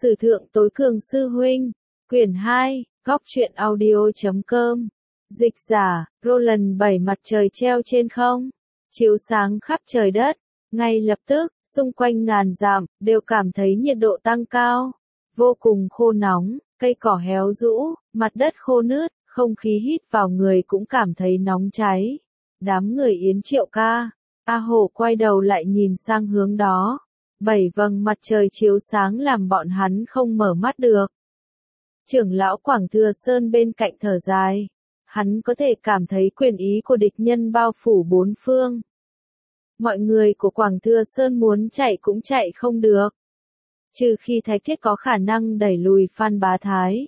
Sử thượng tối cường sư huynh, quyển 2, góc truyện audio.com, dịch giả, Roland. 7 mặt trời treo trên không, chiếu sáng khắp trời đất, ngay lập tức, xung quanh ngàn dặm, đều cảm thấy nhiệt độ tăng cao, vô cùng khô nóng, cây cỏ héo rũ, mặt đất khô nứt, không khí hít vào người cũng cảm thấy nóng cháy. Đám người Yến Triệu Ca, A Hổ quay đầu lại nhìn sang hướng đó. 7 vầng mặt trời chiếu sáng làm bọn hắn không mở mắt được. Trưởng lão Quảng Thừa Sơn bên cạnh thở dài. Hắn có thể cảm thấy quyền ý của địch nhân bao phủ bốn phương. Mọi người của Quảng Thừa Sơn muốn chạy cũng chạy không được. Trừ khi Thạch Thiết có khả năng đẩy lùi Phan Bá Thái.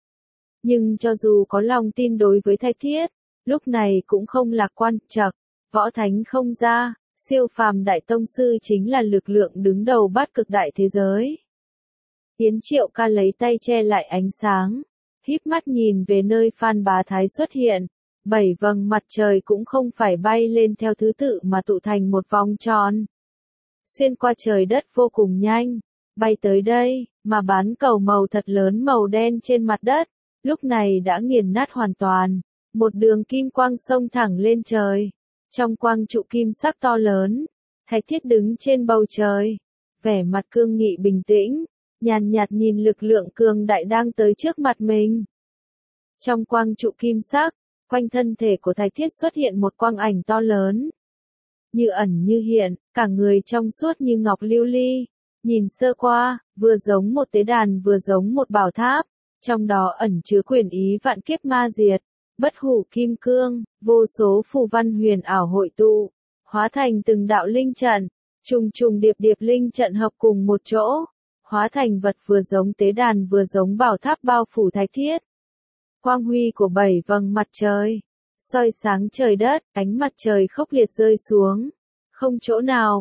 Nhưng cho dù có lòng tin đối với Thạch Thiết, lúc này cũng không lạc quan. Chậc, võ thánh không ra. Siêu phàm đại tông sư chính là lực lượng đứng đầu bát cực đại thế giới. Yến Triệu Ca lấy tay che lại ánh sáng, híp mắt nhìn về nơi Phan Bá Thái xuất hiện. 7 vầng mặt trời cũng không phải bay lên theo thứ tự mà tụ thành một vòng tròn. Xuyên qua trời đất vô cùng nhanh, bay tới đây, mà bán cầu màu thật lớn màu đen trên mặt đất, lúc này đã nghiền nát hoàn toàn. Một đường kim quang xông thẳng lên trời. Trong quang trụ kim sắc to lớn, Thạch Thiết đứng trên bầu trời, vẻ mặt cương nghị bình tĩnh, nhàn nhạt nhìn lực lượng cường đại đang tới trước mặt mình. Trong quang trụ kim sắc, quanh thân thể của Thạch Thiết xuất hiện một quang ảnh to lớn. Như ẩn như hiện, cả người trong suốt như ngọc lưu ly, nhìn sơ qua, vừa giống một tế đàn vừa giống một bảo tháp, trong đó ẩn chứa quyền ý vạn kiếp ma diệt. Bất hủ kim cương, vô số phù văn huyền ảo hội tụ, hóa thành từng đạo linh trận, trùng trùng điệp điệp linh trận hợp cùng một chỗ, hóa thành vật vừa giống tế đàn vừa giống bảo tháp bao phủ Thạch Thiết. Quang huy của 7 vầng mặt trời, soi sáng trời đất, ánh mặt trời khốc liệt rơi xuống, không chỗ nào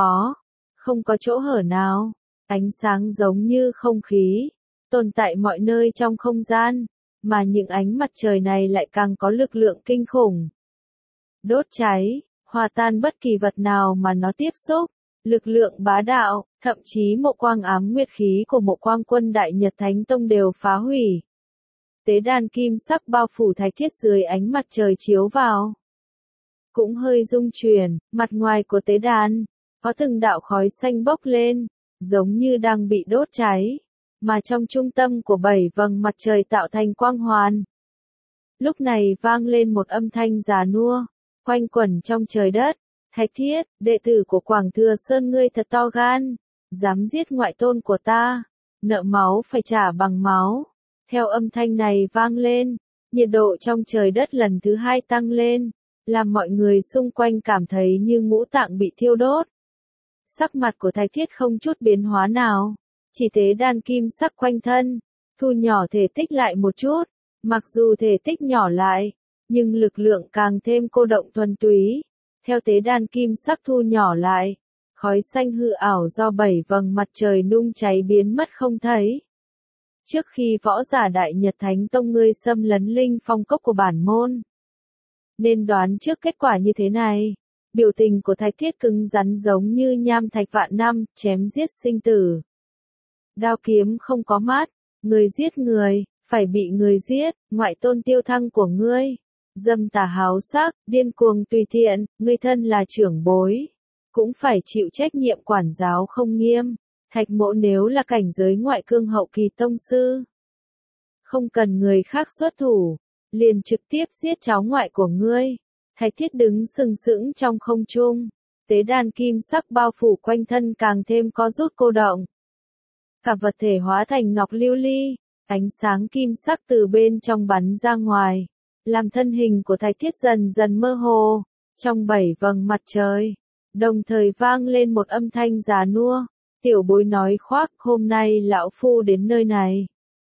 không có chỗ hở nào, ánh sáng giống như không khí, tồn tại mọi nơi trong không gian. Mà những ánh mặt trời này lại càng có lực lượng kinh khủng. Đốt cháy, hòa tan bất kỳ vật nào mà nó tiếp xúc, lực lượng bá đạo, thậm chí mộ quang ám nguyệt khí của mộ quang quân Đại Nhật Thánh Tông đều phá hủy. Tế đàn kim sắc bao phủ Thạch Thiết dưới ánh mặt trời chiếu vào. Cũng hơi rung chuyển, mặt ngoài của tế đàn, có từng đạo khói xanh bốc lên, giống như đang bị đốt cháy. Mà trong trung tâm của 7 vầng mặt trời tạo thành quang hoàn. Lúc này vang lên một âm thanh già nua, quanh quẩn trong trời đất. Thạch Thiết, đệ tử của Quảng Thừa Sơn ngươi thật to gan, dám giết ngoại tôn của ta, nợ máu phải trả bằng máu. Theo âm thanh này vang lên, nhiệt độ trong trời đất lần thứ 2 tăng lên, làm mọi người xung quanh cảm thấy như ngũ tạng bị thiêu đốt. Sắc mặt của Thạch Thiết không chút biến hóa nào. Chỉ tế đàn kim sắc quanh thân, thu nhỏ thể tích lại một chút, mặc dù thể tích nhỏ lại, nhưng lực lượng càng thêm cô động thuần túy. Theo tế đàn kim sắc thu nhỏ lại, khói xanh hư ảo do 7 vầng mặt trời nung cháy biến mất không thấy. Trước khi võ giả Đại Nhật Thánh Tông ngươi xâm lấn linh phong cốc của bản môn, nên đoán trước kết quả như thế này. Biểu tình của Thạch Thiết cứng rắn giống như nham thạch vạn năm, chém giết sinh tử. Đao kiếm không có mắt, người giết người, phải bị người giết, ngoại tôn tiêu thăng của ngươi. Dâm tà háo sắc, điên cuồng tùy tiện, ngươi thân là trưởng bối, cũng phải chịu trách nhiệm quản giáo không nghiêm. Thạch Mỗ nếu là cảnh giới ngoại cương hậu kỳ tông sư, không cần người khác xuất thủ, liền trực tiếp giết cháu ngoại của ngươi. Thạch Thiết đứng sừng sững trong không trung, tế đàn kim sắc bao phủ quanh thân càng thêm có rút cô động. Cả vật thể hóa thành ngọc lưu ly, ánh sáng kim sắc từ bên trong bắn ra ngoài, làm thân hình của Thạch Thiết dần dần mơ hồ. Trong 7 vầng mặt trời, đồng thời vang lên một âm thanh già nua, tiểu bối nói khoác, hôm nay lão phu đến nơi này,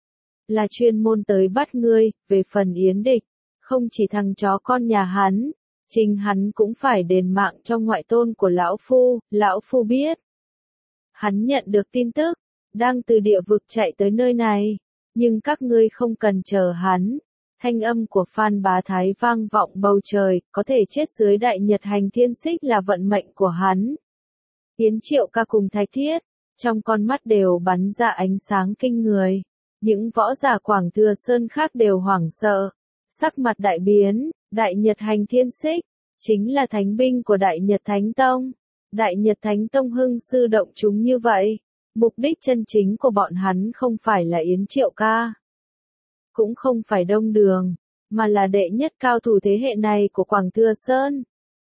là chuyên môn tới bắt ngươi. Về phần Yến Địch, không chỉ thằng chó con nhà hắn, chính hắn cũng phải đền mạng cho ngoại tôn của lão phu biết. Hắn nhận được tin tức, đang từ địa vực chạy tới nơi này, nhưng các ngươi không cần chờ hắn. Thanh âm của Phan Bá Thái vang vọng bầu trời, có thể chết dưới Đại Nhật Hành Thiên Xích là vận mệnh của hắn. Yến Triệu Ca cùng Thạch Thiết, trong con mắt đều bắn ra ánh sáng kinh người. Những võ giả Quảng Thừa Sơn khác đều hoảng sợ, sắc mặt đại biến. Đại Nhật Hành Thiên Xích chính là thánh binh của Đại Nhật Thánh Tông. Đại Nhật Thánh Tông hưng sư động chúng như vậy, mục đích chân chính của bọn hắn không phải là Yến Triệu Ca, cũng không phải Đông Đường, mà là đệ nhất cao thủ thế hệ này của Quảng Thừa Sơn.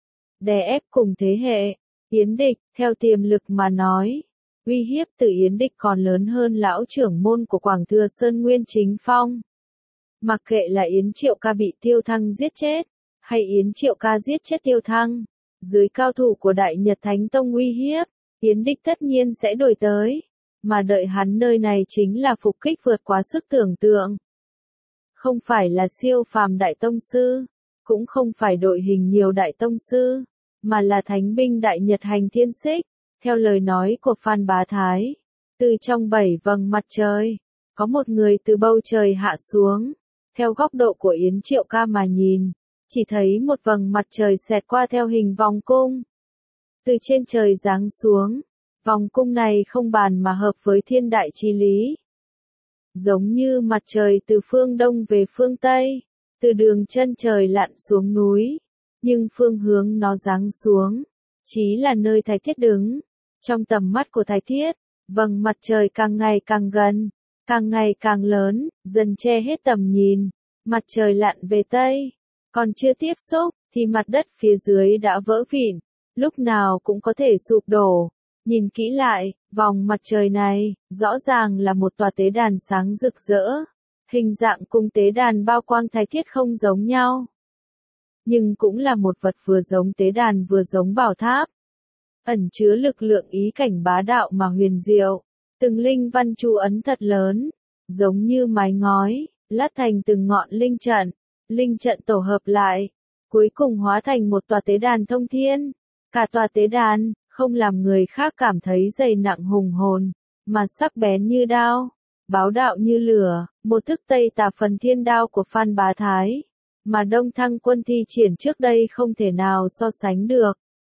Đè ép cùng thế hệ, Yến Địch, theo tiềm lực mà nói, uy hiếp từ Yến Địch còn lớn hơn lão trưởng môn của Quảng Thừa Sơn Nguyên Chính Phong. Mặc kệ là Yến Triệu Ca bị Tiêu Thăng giết chết, hay Yến Triệu Ca giết chết Tiêu Thăng, dưới cao thủ của Đại Nhật Thánh Tông uy hiếp, Yến Địch tất nhiên sẽ đổi tới, mà đợi hắn nơi này chính là phục kích vượt quá sức tưởng tượng. Không phải là siêu phàm đại tông sư, cũng không phải đội hình nhiều đại tông sư, mà là thánh binh Đại Nhật Hành Thiên Xích. Theo lời nói của Phan Bá Thái, từ trong 7 vầng mặt trời, có một người từ bầu trời hạ xuống. Theo góc độ của Yến Triệu Ca mà nhìn, chỉ thấy một vầng mặt trời xẹt qua theo hình vòng cung. Từ trên trời giáng xuống, vòng cung này không bàn mà hợp với thiên đại chí lý. Giống như mặt trời từ phương đông về phương tây, từ đường chân trời lặn xuống núi, nhưng phương hướng nó giáng xuống, chí là nơi Thái Thiết đứng. Trong tầm mắt của Thái Thiết, vầng mặt trời càng ngày càng gần, càng ngày càng lớn, dần che hết tầm nhìn. Mặt trời lặn về Tây, còn chưa tiếp xúc, thì mặt đất phía dưới đã vỡ vụn, lúc nào cũng có thể sụp đổ. Nhìn kỹ lại, vòng mặt trời này, rõ ràng là một tòa tế đàn sáng rực rỡ. Hình dạng cùng tế đàn bao quang Thái Thiết không giống nhau, nhưng cũng là một vật vừa giống tế đàn vừa giống bảo tháp. Ẩn chứa lực lượng ý cảnh bá đạo mà huyền diệu. Từng linh văn chú ấn thật lớn, giống như mái ngói, lát thành từng ngọn linh trận. Linh trận tổ hợp lại, cuối cùng hóa thành một tòa tế đàn thông thiên. Cả tòa tế đàn, không làm người khác cảm thấy dày nặng hùng hồn, mà sắc bén như đao, báo đạo như lửa, một thức Tây Tà Phần Thiên Đao của Phan Bá Thái, mà Đông Thăng Quân thi triển trước đây không thể nào so sánh được.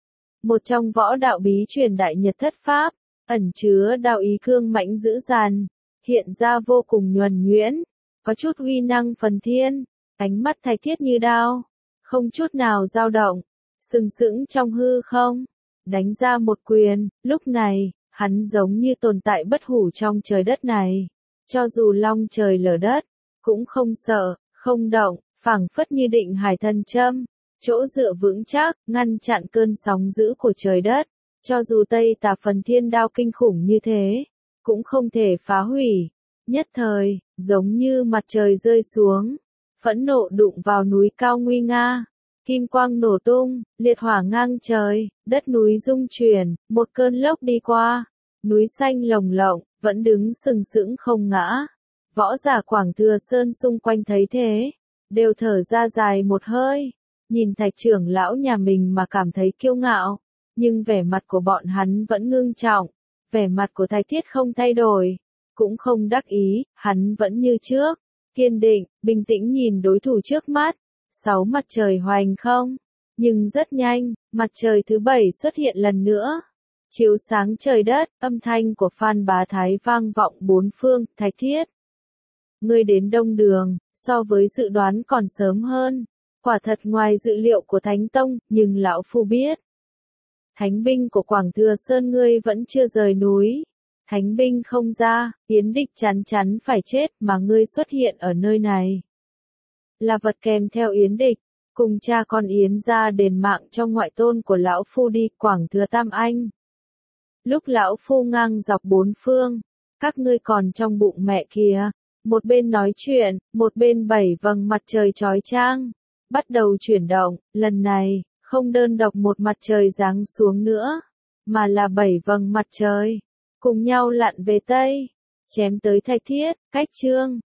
Một trong võ đạo bí truyền Đại Nhật Thất Pháp, ẩn chứa đạo ý cương mãnh dữ dằn, hiện ra vô cùng nhuần nhuyễn, có chút uy năng phần thiên. Ánh mắt Thái Thiết như đao, không chút nào dao động, sừng sững trong hư không, đánh ra một quyền. Lúc này, hắn giống như tồn tại bất hủ trong trời đất này, cho dù long trời lở đất, cũng không sợ, không động, phảng phất như định hải thần châm, chỗ dựa vững chắc, ngăn chặn cơn sóng dữ của trời đất. Cho dù Tây Tà Phần Thiên Đao kinh khủng như thế, cũng không thể phá hủy. Nhất thời, giống như mặt trời rơi xuống, phẫn nộ đụng vào núi cao nguy nga, kim quang nổ tung, liệt hỏa ngang trời, đất núi rung chuyển, một cơn lốc đi qua, núi xanh lồng lộng, vẫn đứng sừng sững không ngã. Võ giả Quảng Thừa Sơn xung quanh thấy thế, đều thở ra dài một hơi, nhìn Thạch trưởng lão nhà mình mà cảm thấy kiêu ngạo, nhưng vẻ mặt của bọn hắn vẫn ngưng trọng, vẻ mặt của Thái Thiết không thay đổi, cũng không đắc ý, hắn vẫn như trước. Kiên định, bình tĩnh nhìn đối thủ trước mắt. 6 mặt trời hoành không. Nhưng rất nhanh, mặt trời thứ 7 xuất hiện lần nữa. Chiếu sáng trời đất, âm thanh của Phan Bá Thái vang vọng bốn phương. Thái Thiết, ngươi đến Đông Đường, so với dự đoán còn sớm hơn. Quả thật ngoài dự liệu của Thánh Tông, nhưng lão phu biết. Thánh binh của Quảng Thừa Sơn ngươi vẫn chưa rời núi. Thánh binh không ra, Yến Địch chắn chắn phải chết mà ngươi xuất hiện ở nơi này. Là vật kèm theo Yến Địch, cùng cha con Yến ra đền mạng cho ngoại tôn của lão phu đi Quảng Thừa Tam Anh. Lúc lão phu ngang dọc bốn phương, các ngươi còn trong bụng mẹ kìa. Một bên nói chuyện, một bên 7 vầng mặt trời chói chang bắt đầu chuyển động. Lần này, không đơn độc một mặt trời giáng xuống nữa, mà là 7 vầng mặt trời cùng nhau lặn về Tây, chém tới Thái Thiết. Cách Trương